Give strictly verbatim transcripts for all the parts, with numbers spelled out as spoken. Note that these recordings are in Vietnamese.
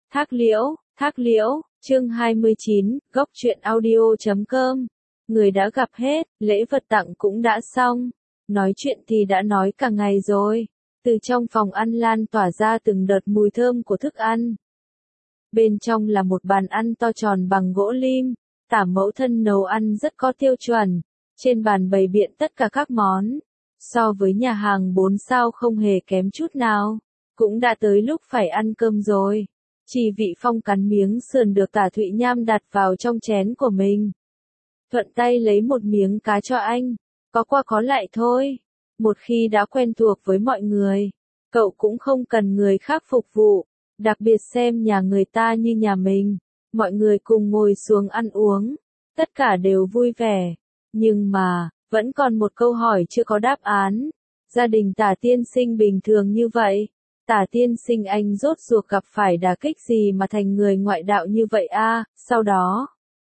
Thác Liễu, Thác Liễu, chương hai mươi chín, góc truyện audio chấm com. Người đã gặp hết, lễ vật tặng cũng đã xong. Nói chuyện thì đã nói cả ngày rồi. Từ trong phòng ăn lan tỏa ra từng đợt mùi thơm của thức ăn. Bên trong là một bàn ăn to tròn bằng gỗ lim. Tả mẫu thân nấu ăn rất có tiêu chuẩn. Trên bàn bày biện tất cả các món. So với nhà hàng bốn sao không hề kém chút nào. Cũng đã tới lúc phải ăn cơm rồi. Chỉ Vị Phong cắn miếng sườn được Tả Thụy Nham đặt vào trong chén của mình. Thuận tay lấy một miếng cá cho anh. Có qua có lại thôi. Một khi đã quen thuộc với mọi người, cậu cũng không cần người khác phục vụ. Đặc biệt xem nhà người ta như nhà mình. Mọi người cùng ngồi xuống ăn uống. Tất cả đều vui vẻ. Nhưng mà, vẫn còn một câu hỏi chưa có đáp án. Gia đình Tả tiên sinh bình thường như vậy. Tả tiên sinh anh rốt ruột gặp phải đả kích gì mà thành người ngoại đạo như vậy a? À, sau đó,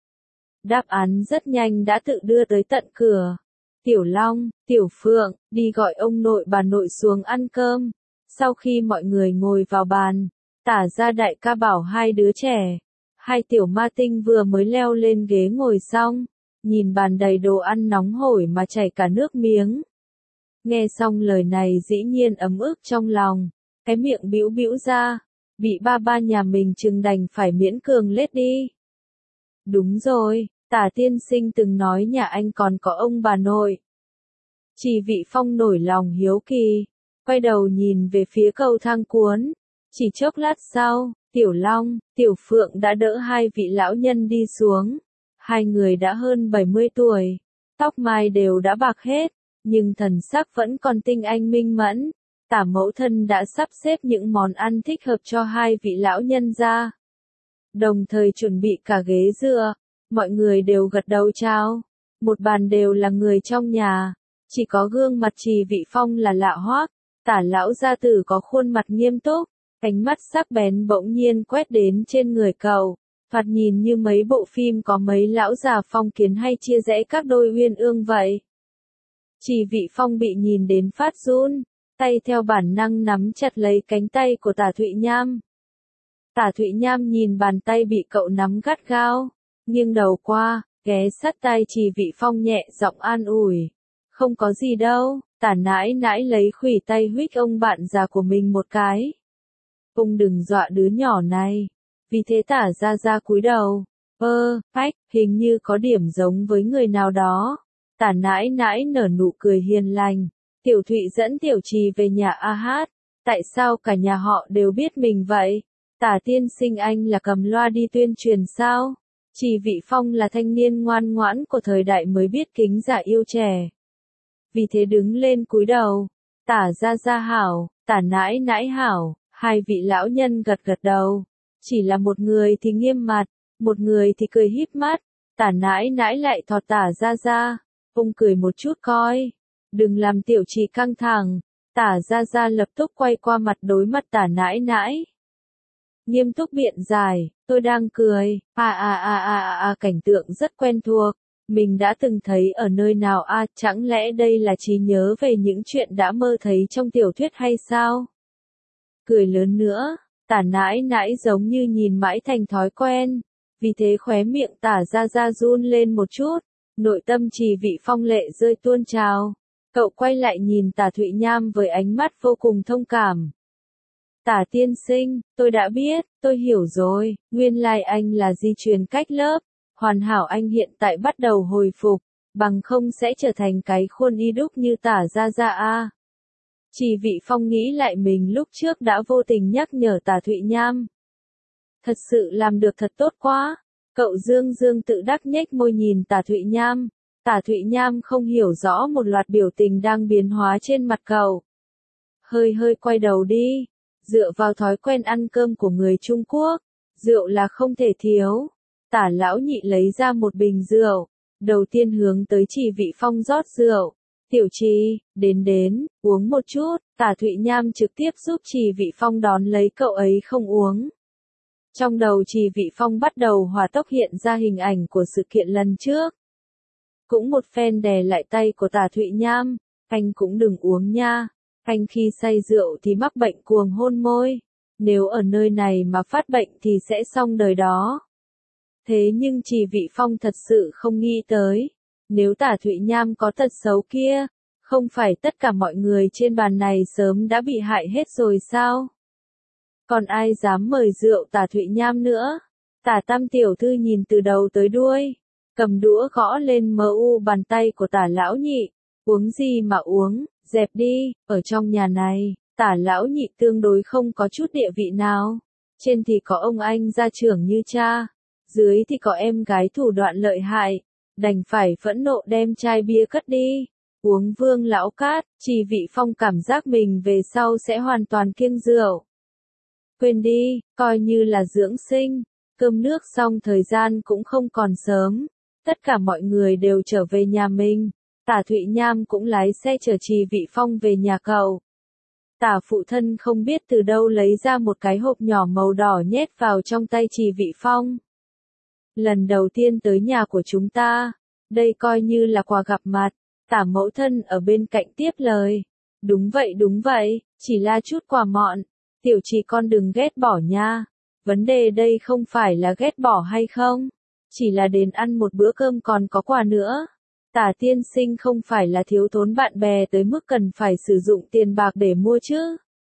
đáp án rất nhanh đã tự đưa tới tận cửa. Tiểu Long, Tiểu Phượng, đi gọi ông nội bà nội xuống ăn cơm. Sau khi mọi người ngồi vào bàn, Tả gia đại ca bảo hai đứa trẻ, hai tiểu ma tinh vừa mới leo lên ghế ngồi xong, nhìn bàn đầy đồ ăn nóng hổi mà chảy cả nước miếng. Nghe xong lời này dĩ nhiên ấm ức trong lòng. Cái miệng bĩu bĩu ra, bị ba ba nhà mình chừng đành phải miễn cường lết đi. Đúng rồi, Tả tiên sinh từng nói nhà anh còn có ông bà nội. Chỉ Vị Phong nổi lòng hiếu kỳ, quay đầu nhìn về phía cầu thang cuốn. Chỉ chốc lát sau, Tiểu Long, Tiểu Phượng đã đỡ hai vị lão nhân đi xuống. Hai người đã hơn bảy mươi tuổi, tóc mai đều đã bạc hết, nhưng thần sắc vẫn còn tinh anh minh mẫn. Tả mẫu thân đã sắp xếp những món ăn thích hợp cho hai vị lão nhân ra. Đồng thời chuẩn bị cả ghế dựa, mọi người đều gật đầu chào. Một bàn đều là người trong nhà, chỉ có gương mặt Chỉ Vị Phong là lạ hoắc. Tả lão gia tử có khuôn mặt nghiêm túc, ánh mắt sắc bén bỗng nhiên quét đến trên người cậu, thoạt nhìn như mấy bộ phim có mấy lão già phong kiến hay chia rẽ các đôi uyên ương vậy. Chỉ Vị Phong bị nhìn đến phát run. Tay theo bản năng nắm chặt lấy cánh tay của Tả Thụy Nham. Tả Thụy Nham nhìn bàn tay bị cậu nắm gắt gao, nghiêng đầu qua, ghé sát tai Chỉ Vị Phong nhẹ giọng an ủi. Không có gì đâu, Tả nãi nãi lấy khuỷu tay huých ông bạn già của mình một cái. Ông đừng dọa đứa nhỏ này. Vì thế Tả ra ra cúi đầu. Ơ, phách, hình như có điểm giống với người nào đó. Tả nãi nãi nở nụ cười hiền lành. Tiểu Thụy dẫn Tiểu Trì về nhà A Hát. Tại sao cả nhà họ đều biết mình vậy? Tả tiên sinh anh là cầm loa đi tuyên truyền sao? Chỉ Vị Phong là thanh niên ngoan ngoãn của thời đại mới biết kính già yêu trẻ. Vì thế đứng lên cúi đầu. Tả gia gia hảo, Tả nãi nãi hảo. Hai vị lão nhân gật gật đầu. Chỉ là một người thì nghiêm mặt, một người thì cười híp mắt. Tả nãi nãi lại thọt Tả gia gia. Ông cười một chút coi. Đừng làm Tiểu Trì căng thẳng. Tả gia gia lập tức quay qua mặt đối mặt Tả nãi nãi. Nghiêm túc biện giải, tôi đang cười. À à à à à à cảnh tượng rất quen thuộc. Mình đã từng thấy ở nơi nào à, chẳng lẽ đây là trí nhớ về những chuyện đã mơ thấy trong tiểu thuyết hay sao? Cười lớn nữa, Tả nãi nãi giống như nhìn mãi thành thói quen. Vì thế khóe miệng Tả gia gia run lên một chút. Nội tâm Chỉ Vị Phong lệ rơi tuôn trào. Cậu quay lại nhìn Tả Thụy Nham với ánh mắt vô cùng thông cảm. Tả tiên sinh, tôi đã biết, tôi hiểu rồi, nguyên lai anh là di truyền cách lớp. Hoàn hảo anh hiện tại bắt đầu hồi phục, bằng không sẽ trở thành cái khuôn y đúc như Tả gia gia a. Chỉ Vị Phong nghĩ lại mình lúc trước đã vô tình nhắc nhở Tả Thụy Nham. Thật sự làm được thật tốt quá. Cậu dương dương tự đắc nhếch môi nhìn Tả Thụy Nham. Tả Thụy Nham không hiểu rõ một loạt biểu tình đang biến hóa trên mặt cậu. Hơi hơi quay đầu đi. Dựa vào thói quen ăn cơm của người Trung Quốc, rượu là không thể thiếu. Tả lão nhị lấy ra một bình rượu. Đầu tiên hướng tới Chỉ Vị Phong rót rượu. Tiểu Trì, đến đến, uống một chút. Tả Thụy Nham trực tiếp giúp Chỉ Vị Phong đón lấy cậu ấy không uống. Trong đầu Chỉ Vị Phong bắt đầu hỏa tốc hiện ra hình ảnh của sự kiện lần trước. Cũng một phen đè lại tay của Tả Thụy Nham. Anh cũng đừng uống nha. Anh khi say rượu thì mắc bệnh cuồng hôn môi. nếu ở nơi này mà phát bệnh thì sẽ xong đời đó. Thế nhưng Trì Vị Phong thật sự không nghĩ tới, nếu Tả Thụy Nham có tật xấu kia, không phải tất cả mọi người trên bàn này sớm đã bị hại hết rồi sao? Còn ai dám mời rượu Tả Thụy Nham nữa? Tả Tam tiểu thư nhìn từ đầu tới đuôi, cầm đũa gõ lên mờ u bàn tay của Tả lão nhị, uống gì mà uống, dẹp đi, ở trong nhà này, Tả lão nhị tương đối không có chút địa vị nào. Trên thì có ông anh gia trưởng như cha, dưới thì có em gái thủ đoạn lợi hại, đành phải phẫn nộ đem chai bia cất đi. Uống Vương lão cát, Trì Vị Phong cảm giác mình về sau sẽ hoàn toàn kiêng rượu. Quên đi, coi như là dưỡng sinh, cơm nước xong thời gian cũng không còn sớm, tất cả mọi người đều trở về nhà mình, Tả Thụy Nham cũng lái xe chở Trì Vị Phong về nhà cậu. Tả phụ thân không biết từ đâu lấy ra một cái hộp nhỏ màu đỏ nhét vào trong tay Trì Vị Phong. Lần đầu tiên tới nhà của chúng ta, đây coi như là quà gặp mặt. Tả mẫu thân ở bên cạnh tiếp lời. Đúng vậy đúng vậy, chỉ là chút quà mọn. Tiểu Trì con đừng ghét bỏ nha. Vấn đề đây không phải là ghét bỏ hay không. Chỉ là đến ăn một bữa cơm còn có quà nữa. Tả tiên sinh không phải là thiếu thốn bạn bè tới mức cần phải sử dụng tiền bạc để mua chứ.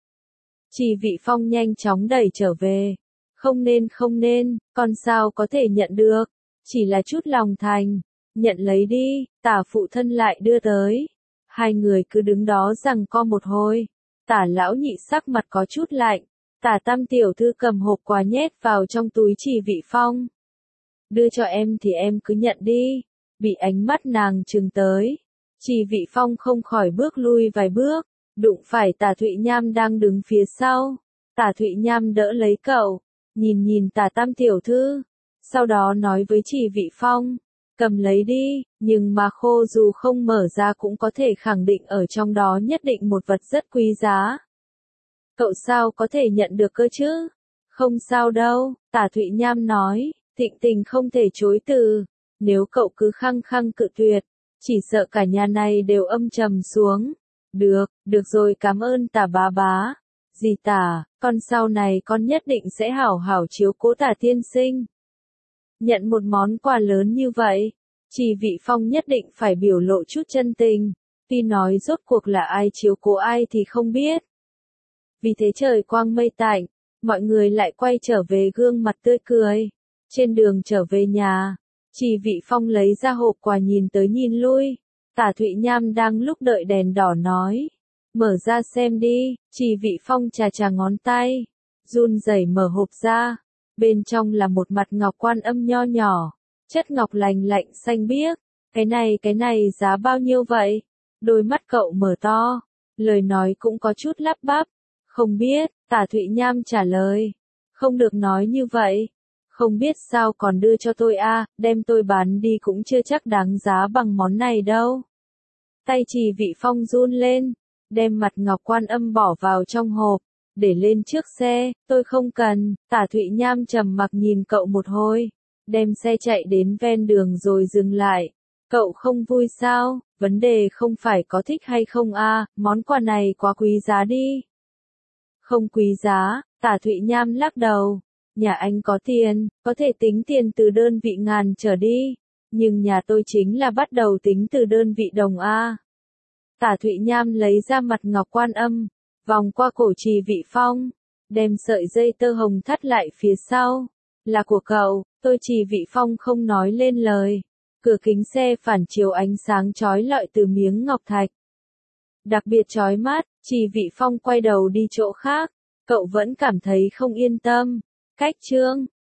Trì Vị Phong nhanh chóng đẩy trở về. Không nên không nên, con sao có thể nhận được. Chỉ là chút lòng thành. Nhận lấy đi, Tả phụ thân lại đưa tới. Hai người cứ đứng đó giằng co một hồi. Tả lão nhị sắc mặt có chút lạnh. Tả Tam tiểu thư cầm hộp quà nhét vào trong túi Trì Vị Phong. Đưa cho em thì em cứ nhận đi. Bị ánh mắt nàng trừng tới. Trì Vị Phong không khỏi bước lui vài bước. Đụng phải Tả Thụy Nham đang đứng phía sau. Tả Thụy Nham đỡ lấy cậu. Nhìn nhìn Tả Tam tiểu thư. Sau đó nói với Trì Vị Phong. Cầm lấy đi, nhưng mà khô dù không mở ra cũng có thể khẳng định ở trong đó nhất định một vật rất quý giá. Cậu sao có thể nhận được cơ chứ? Không sao đâu, Tả Thụy Nham nói, thịnh tình không thể chối từ. Nếu cậu cứ khăng khăng cự tuyệt, chỉ sợ cả nhà này đều âm trầm xuống. Được, được rồi cảm ơn Tả bá bá. Dì Tả, con sau này con nhất định sẽ hảo hảo chiếu cố Tả tiên sinh. Nhận một món quà lớn như vậy, Trì Vị Phong nhất định phải biểu lộ chút chân tình, tuy nói rốt cuộc là ai chiếu cố ai thì không biết. Vì thế trời quang mây tạnh, mọi người lại quay trở về gương mặt tươi cười. Trên đường trở về nhà, Trì Vị Phong lấy ra hộp quà nhìn tới nhìn lui. Tả Thụy Nham đang lúc đợi đèn đỏ nói. Mở ra xem đi, Trì Vị Phong chà chà ngón tay, run rẩy mở hộp ra. Bên trong là một mặt ngọc Quan Âm nho nhỏ, chất ngọc lành lạnh xanh biếc. Cái này cái này giá bao nhiêu vậy? Đôi mắt cậu mở to, lời nói cũng có chút lắp bắp. Không biết, Tả Thụy Nham trả lời. Không được nói như vậy. Không biết sao còn đưa cho tôi a, à, đem tôi bán đi cũng chưa chắc đáng giá bằng món này đâu. Tay Trì Vị Phong run lên, đem mặt ngọc Quan Âm bỏ vào trong hộp. Để lên trước xe, tôi không cần. Tả Thụy Nham trầm mặc nhìn cậu một hồi, đem xe chạy đến ven đường rồi dừng lại. Cậu không vui sao? Vấn đề không phải có thích hay không a, à, món quà này quá quý giá đi. Không quý giá, Tả Thụy Nham lắc đầu. Nhà anh có tiền, có thể tính tiền từ đơn vị ngàn trở đi, nhưng nhà tôi chính là bắt đầu tính từ đơn vị đồng a. Tả Thụy Nham lấy ra mặt ngọc Quan Âm, vòng qua cổ Trì Vị Phong, đem sợi dây tơ hồng thắt lại phía sau. Là của cậu. Tôi Trì Vị Phong không nói lên lời. Cửa kính xe phản chiếu ánh sáng chói lọi từ miếng ngọc thạch. Đặc biệt chói mắt, Trì Vị Phong quay đầu đi chỗ khác. Cậu vẫn cảm thấy không yên tâm. Cách chương